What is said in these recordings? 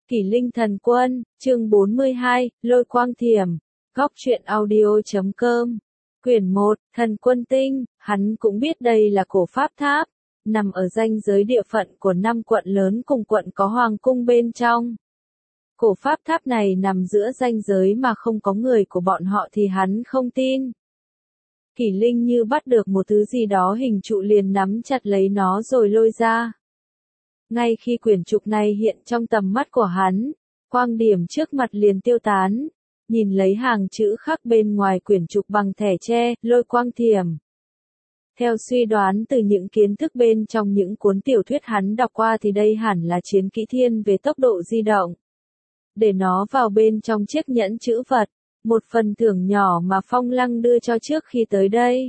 Kỷ Linh Thần Quân, chương 42, Lôi Quang Thiểm, Góc truyện audio.com. Quyển 1, Thần Quân Tinh, hắn cũng biết đây là cổ pháp tháp, nằm ở ranh giới địa phận của 5 quận lớn cùng quận có hoàng cung bên trong. Cổ pháp tháp này nằm giữa ranh giới mà không có người của bọn họ thì hắn không tin. Kỷ Linh như bắt được một thứ gì đó hình trụ liền nắm chặt lấy nó rồi lôi ra. Ngay khi quyển trục này hiện trong tầm mắt của hắn, quang điểm trước mặt liền tiêu tán, nhìn lấy hàng chữ khắc bên ngoài quyển trục bằng thẻ tre, Lôi Quang Thiểm. Theo suy đoán từ những kiến thức bên trong những cuốn tiểu thuyết hắn đọc qua thì đây hẳn là chiến kỹ thiên về tốc độ di động. Để nó vào bên trong chiếc nhẫn chữ vật, một phần thưởng nhỏ mà Phong Lăng đưa cho trước khi tới đây.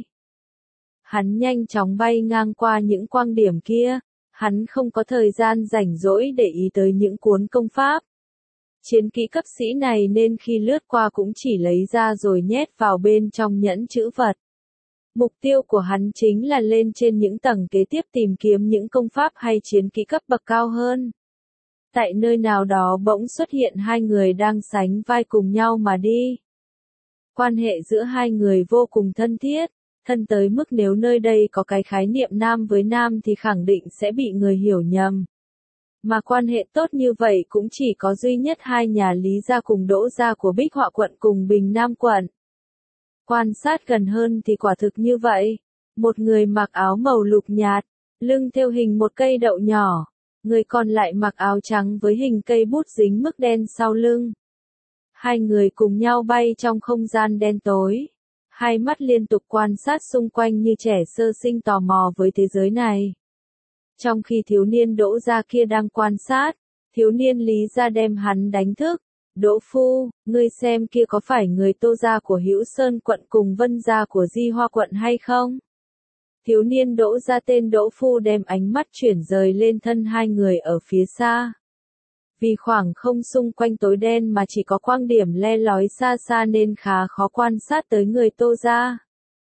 Hắn nhanh chóng bay ngang qua những quang điểm kia. Hắn không có thời gian rảnh rỗi để ý tới những cuốn công pháp. Chiến kỹ cấp sĩ này nên khi lướt qua cũng chỉ lấy ra rồi nhét vào bên trong nhẫn chữ vật. Mục tiêu của hắn chính là lên trên những tầng kế tiếp tìm kiếm những công pháp hay chiến kỹ cấp bậc cao hơn. Tại nơi nào đó bỗng xuất hiện hai người đang sánh vai cùng nhau mà đi. Quan hệ giữa hai người vô cùng thân thiết. Thân tới mức nếu nơi đây có cái khái niệm nam với nam thì khẳng định sẽ bị người hiểu nhầm. Mà quan hệ tốt như vậy cũng chỉ có duy nhất hai nhà Lý gia cùng Đỗ gia của Bích Họa quận cùng Bình Nam quận. Quan sát gần hơn thì quả thực như vậy. Một người mặc áo màu lục nhạt, lưng thêu hình một cây đậu nhỏ. Người còn lại mặc áo trắng với hình cây bút dính mực đen sau lưng. Hai người cùng nhau bay trong không gian đen tối. Hai mắt liên tục quan sát xung quanh như trẻ sơ sinh tò mò với thế giới này. Trong khi thiếu niên Đỗ gia kia đang quan sát, thiếu niên Lý gia đem hắn đánh thức. Đỗ phu, ngươi xem kia có phải người Tô gia của Hữu Sơn quận cùng Vân gia của Di Hoa quận hay không? Thiếu niên Đỗ gia tên Đỗ phu đem ánh mắt chuyển rời lên thân hai người ở phía xa. Vì khoảng không xung quanh tối đen mà chỉ có quang điểm le lói xa xa nên khá khó quan sát tới người Tô gia.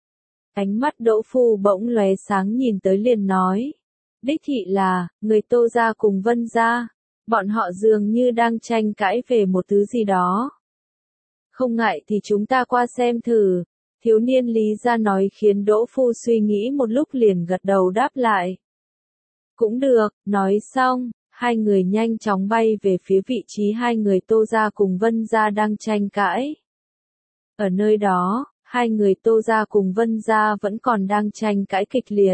Ánh mắt Đỗ phu bỗng lóe sáng nhìn tới liền nói. Đích thị là, người Tô gia cùng Vân gia. Bọn họ dường như đang tranh cãi về một thứ gì đó. Không ngại thì chúng ta qua xem thử. Thiếu niên Lý gia nói khiến Đỗ phu suy nghĩ một lúc liền gật đầu đáp lại. Cũng được, nói xong. Hai người nhanh chóng bay về phía vị trí hai người Tô gia cùng Vân gia đang tranh cãi. Ở nơi đó, hai người Tô gia cùng Vân gia vẫn còn đang tranh cãi kịch liệt.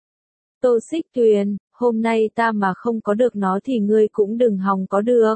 Tô Xích Tuyền, hôm nay ta mà không có được nó thì ngươi cũng đừng hòng có được.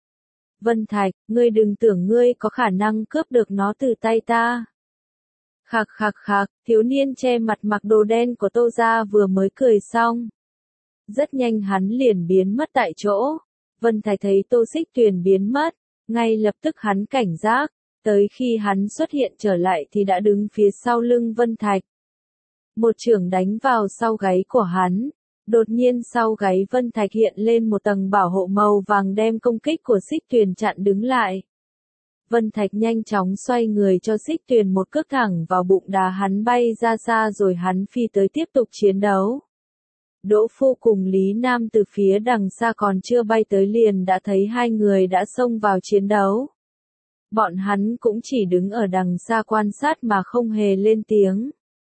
Vân Thạch, ngươi đừng tưởng ngươi có khả năng cướp được nó từ tay ta. Khạc khạc khạc, thiếu niên che mặt mặc đồ đen của Tô gia vừa mới cười xong. Rất nhanh hắn liền biến mất tại chỗ. Vân Thạch thấy Tô Xích Tuyền biến mất, ngay lập tức hắn cảnh giác, tới khi hắn xuất hiện trở lại thì đã đứng phía sau lưng Vân Thạch. Một chưởng đánh vào sau gáy của hắn, đột nhiên sau gáy Vân Thạch hiện lên một tầng bảo hộ màu vàng đem công kích của Xích Tuyền chặn đứng lại. Vân Thạch nhanh chóng xoay người cho Xích Tuyền một cước thẳng vào bụng đá hắn bay ra xa rồi hắn phi tới tiếp tục chiến đấu. Đỗ phu cùng Lý Nam từ phía đằng xa còn chưa bay tới liền đã thấy hai người đã xông vào chiến đấu. Bọn hắn cũng chỉ đứng ở đằng xa quan sát mà không hề lên tiếng.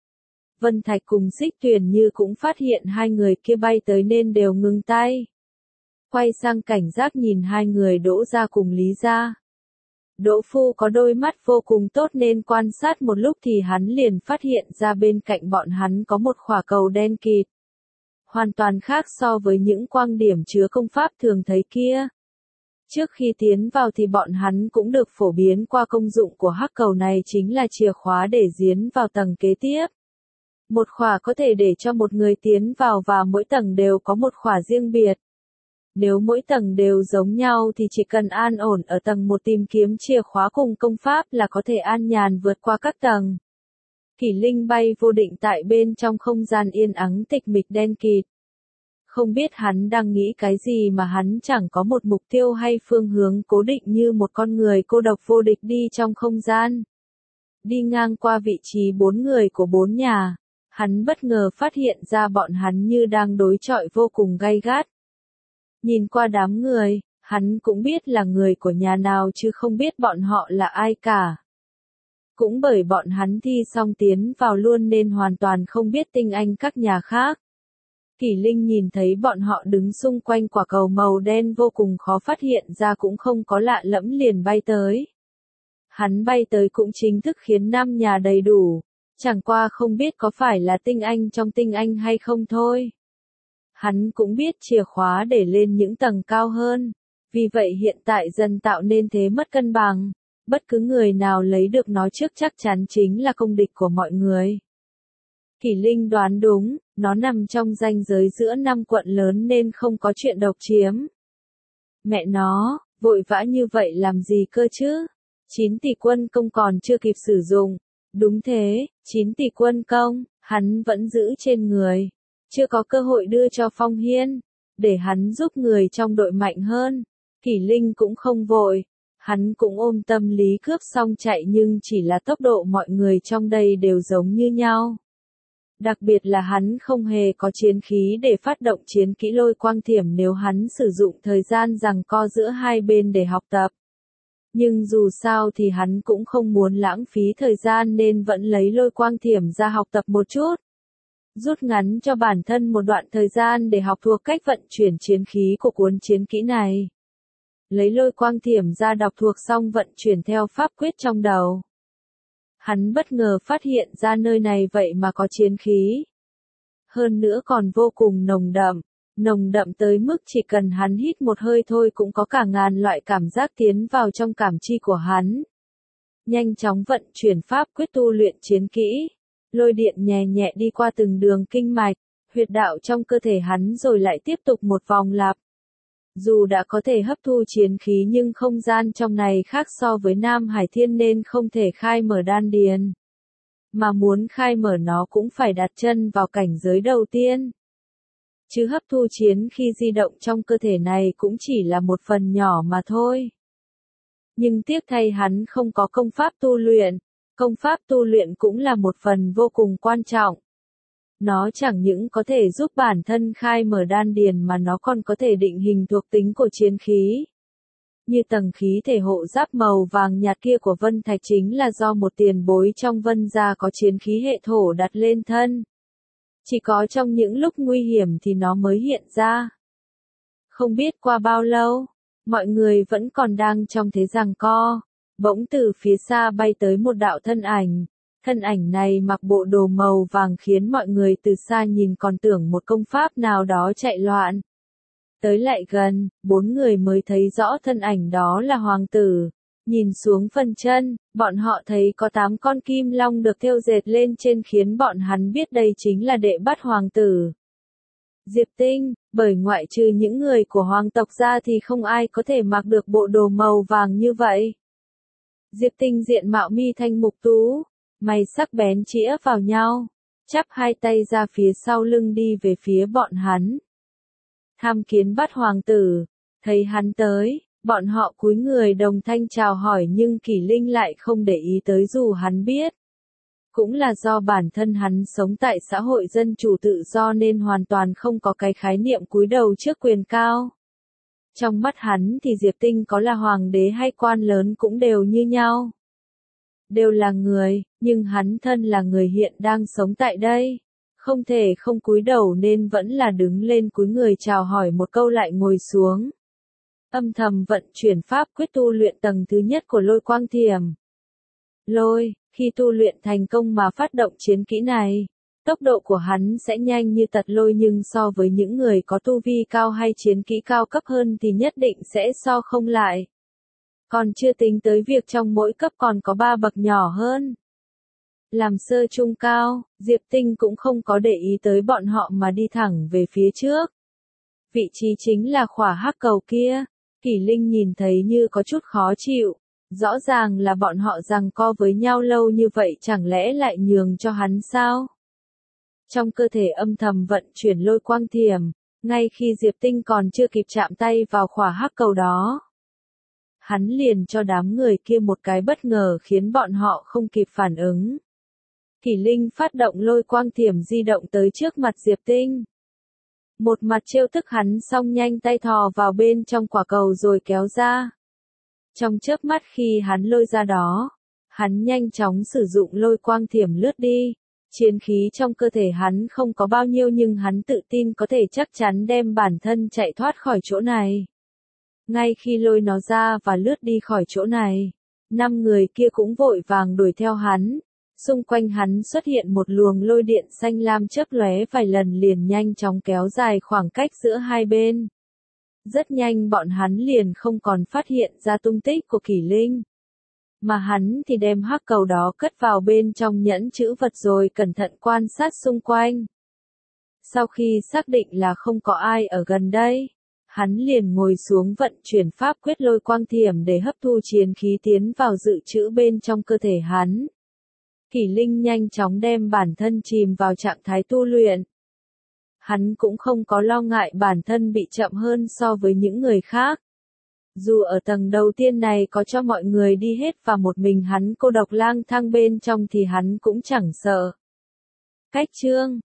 Vân Thạch cùng Xích Tuyền như cũng phát hiện hai người kia bay tới nên đều ngừng tay. Quay sang cảnh giác nhìn hai người Đỗ gia cùng Lý gia. Đỗ phu có đôi mắt vô cùng tốt nên quan sát một lúc thì hắn liền phát hiện ra bên cạnh bọn hắn có một khỏa cầu đen kịt. Hoàn toàn khác so với những quang điểm chứa công pháp thường thấy kia. Trước khi tiến vào thì bọn hắn cũng được phổ biến qua công dụng của hắc cầu này chính là chìa khóa để giếng vào tầng kế tiếp. Một khỏa có thể để cho một người tiến vào và mỗi tầng đều có một khỏa riêng biệt. Nếu mỗi tầng đều giống nhau thì chỉ cần an ổn ở tầng 1 tìm kiếm chìa khóa cùng công pháp là có thể an nhàn vượt qua các tầng. Kỷ Linh bay vô định tại bên trong không gian yên ắng tịch mịch đen kịt. Không biết hắn đang nghĩ cái gì mà hắn chẳng có một mục tiêu hay phương hướng cố định như một con người cô độc vô địch đi trong không gian. Đi ngang qua vị trí 4 người của 4 nhà, hắn bất ngờ phát hiện ra bọn hắn như đang đối chọi vô cùng gay gắt. Nhìn qua đám người, Hắn cũng biết là người của nhà nào chứ không biết bọn họ là ai cả. Cũng bởi bọn hắn thi xong tiến vào luôn nên hoàn toàn không biết tinh anh các nhà khác. Kỷ Linh nhìn thấy bọn họ đứng xung quanh quả cầu màu đen vô cùng khó phát hiện ra cũng không có lạ lẫm liền bay tới. Hắn bay tới cũng chính thức khiến 5 nhà đầy đủ, chẳng qua không biết có phải là tinh anh trong tinh anh hay không thôi. Hắn cũng biết chìa khóa để lên những tầng cao hơn, vì vậy hiện tại dần tạo nên thế mất cân bằng, bất cứ người nào lấy được nó trước chắc chắn chính là công địch của mọi người. Kỷ Linh đoán đúng, nó nằm trong ranh giới giữa 5 quận lớn nên không có chuyện độc chiếm. Mẹ nó, vội vã như vậy làm gì cơ chứ? 9 tỷ quân công còn chưa kịp sử dụng. Đúng thế, 9 tỷ quân công, hắn vẫn giữ trên người. Chưa có cơ hội đưa cho Phong Hiên, để hắn giúp người trong đội mạnh hơn. Kỷ Linh cũng không vội. Hắn cũng ôm tâm lý cướp xong chạy nhưng chỉ là tốc độ mọi người trong đây đều giống như nhau. Đặc biệt là hắn không hề có chiến khí để phát động chiến kỹ lôi quang thiểm nếu hắn sử dụng thời gian giằng co giữa hai bên để học tập. Nhưng dù sao thì hắn cũng không muốn lãng phí thời gian nên vẫn lấy lôi quang thiểm ra học tập một chút. Rút ngắn cho bản thân một đoạn thời gian để học thuộc cách vận chuyển chiến khí của cuốn chiến kỹ này. Lấy lôi quang thiểm ra đọc thuộc xong vận chuyển theo pháp quyết trong đầu. Hắn bất ngờ phát hiện ra nơi này vậy mà có chiến khí. Hơn nữa còn vô cùng nồng đậm tới mức chỉ cần hắn hít một hơi thôi cũng có cả ngàn loại cảm giác tiến vào trong cảm chi của hắn. Nhanh chóng vận chuyển pháp quyết tu luyện chiến kỹ. Lôi điện nhẹ nhẹ đi qua từng đường kinh mạch, huyệt đạo trong cơ thể hắn rồi lại tiếp tục một vòng lặp. Dù đã có thể hấp thu chiến khí nhưng không gian trong này khác so với Nam Hải Thiên nên không thể khai mở đan điền. Mà muốn khai mở nó cũng phải đặt chân vào cảnh giới đầu tiên. Chứ hấp thu chiến khi di động trong cơ thể này cũng chỉ là một phần nhỏ mà thôi. Nhưng tiếc thay hắn không có công pháp tu luyện. Công pháp tu luyện cũng là một phần vô cùng quan trọng. Nó chẳng những có thể giúp bản thân khai mở đan điền mà nó còn có thể định hình thuộc tính của chiến khí. Như tầng khí thể hộ giáp màu vàng nhạt kia của Vân Thạch chính là do một tiền bối trong Vân gia có chiến khí hệ thổ đặt lên thân. Chỉ có trong những lúc nguy hiểm thì nó mới hiện ra. Không biết qua bao lâu, mọi người vẫn còn đang trong thế giằng co. Bỗng từ phía xa bay tới một đạo thân ảnh. Thân ảnh này mặc bộ đồ màu vàng khiến mọi người từ xa nhìn còn tưởng một công pháp nào đó chạy loạn. Tới lại gần, 4 người mới thấy rõ thân ảnh đó là hoàng tử. Nhìn xuống phần chân, bọn họ thấy có 8 con kim long được thêu dệt lên trên khiến bọn hắn biết đây chính là đệ bắt hoàng tử. Diệp Tinh, bởi ngoại trừ những người của hoàng tộc ra thì không ai có thể mặc được bộ đồ màu vàng như vậy. Diệp Tinh diện mạo mi thanh mục tú, mày sắc bén chĩa vào nhau, chắp hai tay ra phía sau lưng đi về phía bọn hắn. Tham Kiến bắt hoàng tử, thấy hắn tới, bọn họ cúi người đồng thanh chào hỏi nhưng Kỷ Linh lại không để ý tới dù hắn biết. Cũng là do bản thân hắn sống tại xã hội dân chủ tự do nên hoàn toàn không có cái khái niệm cúi đầu trước quyền cao. Trong mắt hắn thì Diệp Tinh có là hoàng đế hay quan lớn cũng đều như nhau. Đều là người, nhưng hắn thân là người hiện đang sống tại đây. Không thể không cúi đầu nên vẫn là đứng lên cúi người chào hỏi một câu lại ngồi xuống. Âm thầm vận chuyển pháp quyết tu luyện tầng thứ nhất của lôi quang thiểm. Lôi, khi tu luyện thành công mà phát động chiến kỹ này, tốc độ của hắn sẽ nhanh như tật lôi nhưng so với những người có tu vi cao hay chiến kỹ cao cấp hơn thì nhất định sẽ so không lại. Còn chưa tính tới việc trong mỗi cấp còn có 3 bậc nhỏ hơn. Làm sơ trung cao, Diệp Tinh cũng không có để ý tới bọn họ mà đi thẳng về phía trước. Vị trí chính là khỏa hắc cầu kia. Kỷ Linh nhìn thấy như có chút khó chịu. Rõ ràng là bọn họ giằng co với nhau lâu như vậy chẳng lẽ lại nhường cho hắn sao? Trong cơ thể âm thầm vận chuyển lôi quang thiểm, ngay khi Diệp Tinh còn chưa kịp chạm tay vào khỏa hắc cầu đó. Hắn liền cho đám người kia một cái bất ngờ khiến bọn họ không kịp phản ứng. Kỷ Linh phát động lôi quang thiểm di động tới trước mặt Diệp Tinh. Một mặt trêu tức hắn xong nhanh tay thò vào bên trong quả cầu rồi kéo ra. Trong chớp mắt khi hắn lôi ra đó, hắn nhanh chóng sử dụng lôi quang thiểm lướt đi. Chiến khí trong cơ thể hắn không có bao nhiêu nhưng hắn tự tin có thể chắc chắn đem bản thân chạy thoát khỏi chỗ này. Ngay khi lôi nó ra và lướt đi khỏi chỗ này, 5 người kia cũng vội vàng đuổi theo hắn. Xung quanh hắn xuất hiện một luồng lôi điện xanh lam chớp lóe vài lần liền nhanh chóng kéo dài khoảng cách giữa hai bên. Rất nhanh bọn hắn liền không còn phát hiện ra tung tích của Kỷ Linh. Mà hắn thì đem hắc cầu đó cất vào bên trong nhẫn trữ vật rồi cẩn thận quan sát xung quanh. Sau khi xác định là không có ai ở gần đây, hắn liền ngồi xuống vận chuyển pháp quyết lôi quang thiểm để hấp thu chiến khí tiến vào dự trữ bên trong cơ thể hắn. Kỷ Linh nhanh chóng đem bản thân chìm vào trạng thái tu luyện. Hắn cũng không có lo ngại bản thân bị chậm hơn so với những người khác. Dù ở tầng đầu tiên này có cho mọi người đi hết và một mình hắn cô độc lang thang bên trong thì hắn cũng chẳng sợ. Cách chương